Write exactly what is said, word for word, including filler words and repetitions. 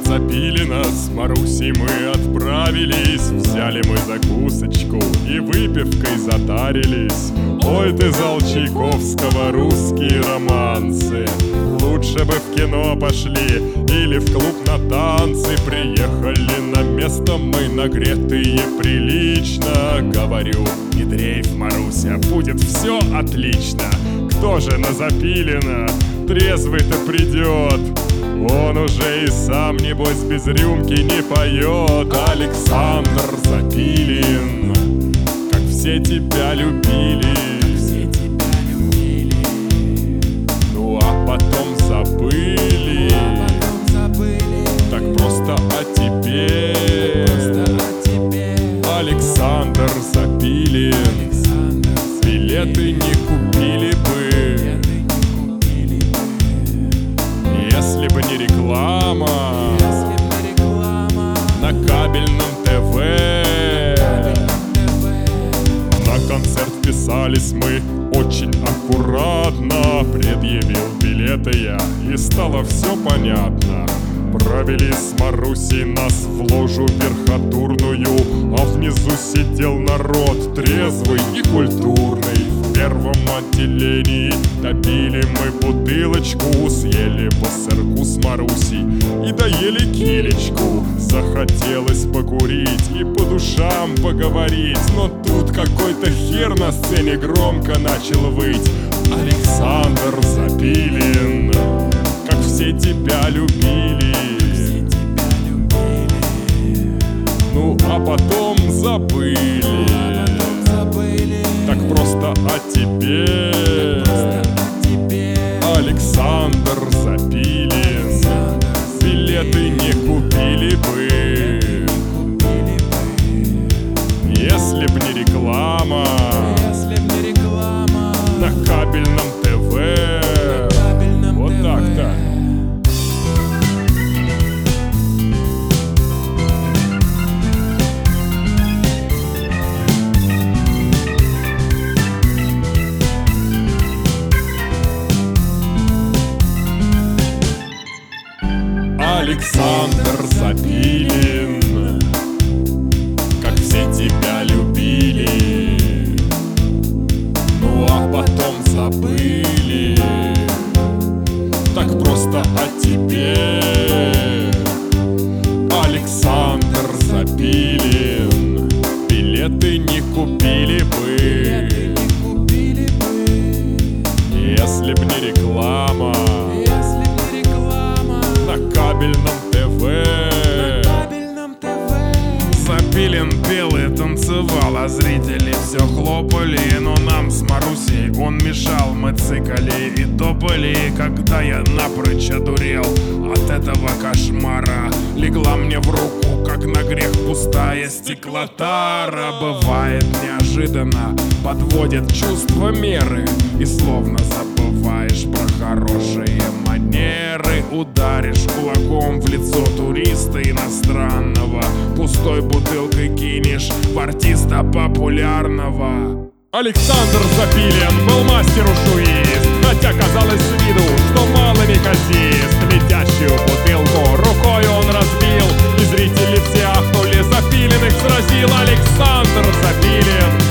Запилина с Марусей мы отправились. Взяли мы закусочку и выпивкой затарились. Ой, ты зал Чайковского, русские романсы. Лучше бы в кино пошли или в клуб на танцы. Приехали на место мы нагретые прилично. Говорю, не дрейф, Маруся, будет все отлично. Кто же на Запилина трезвый-то придет? Он уже и сам, небось, без рюмки не поет. Александр Запилин, как все тебя любили, как все тебя любили. Ну а потом забыли, а потом забыли. Так просто о тебе, просто о тебе. Александр Запилин, Александр билеты не купили бы, билеты не купили бы. если бы не реклама, если б не реклама на кабельном ТВ. На концерт вписались мы очень аккуратно. Предъявил билеты я, и стало все понятно. Провели с Марусей нас в ложу верхотурную, а внизу сидел народ трезвый и культурный. В первом отделении допили мы бутылочку, съели по сырку с Марусей и доели килечку. Захотелось покурить и по душам поговорить, но тут какой-то хер на сцене громко начал выть. Александр Запилин, как все тебя любили, все тебя любили. ну а потом забыли, а потом забыли. так просто о тебе, просто о тебе. Александр Запилин, Александр билеты не купили бы, купили бы. если б не реклама если б не реклама на кабельном ТВ. на кабельном Вот ТВ. так-то. Александр Запилин, как все тебя любили, ну а потом забыли, так просто о тебе. Александр Запилин, билеты не купили бы, не купили бы. если б не реклама если б не реклама на кабельном ТВ. на кабельном ТВ. Запилин пел и танцевал, а зрители все хлопали. Но нам с Марусей он мешал. Мы цикали и топали. Когда я напрочь одурел от этого кошмара, легла мне в руку, как на грех, пустая стеклотара. Бывает неожиданно, подводит чувство меры, и словно забываешь про хорошие манеры. Ударишь кулаком в лицо туриста иностранного, пустой бутылкой кинешь в артиста популярного. Александр Запилин был мастер ушуист, хотя казалось с виду, что мало неказист. Летящую бутылку рукой он разбил, и зрители все ахнули. Запилин их сразил. Александр Запилин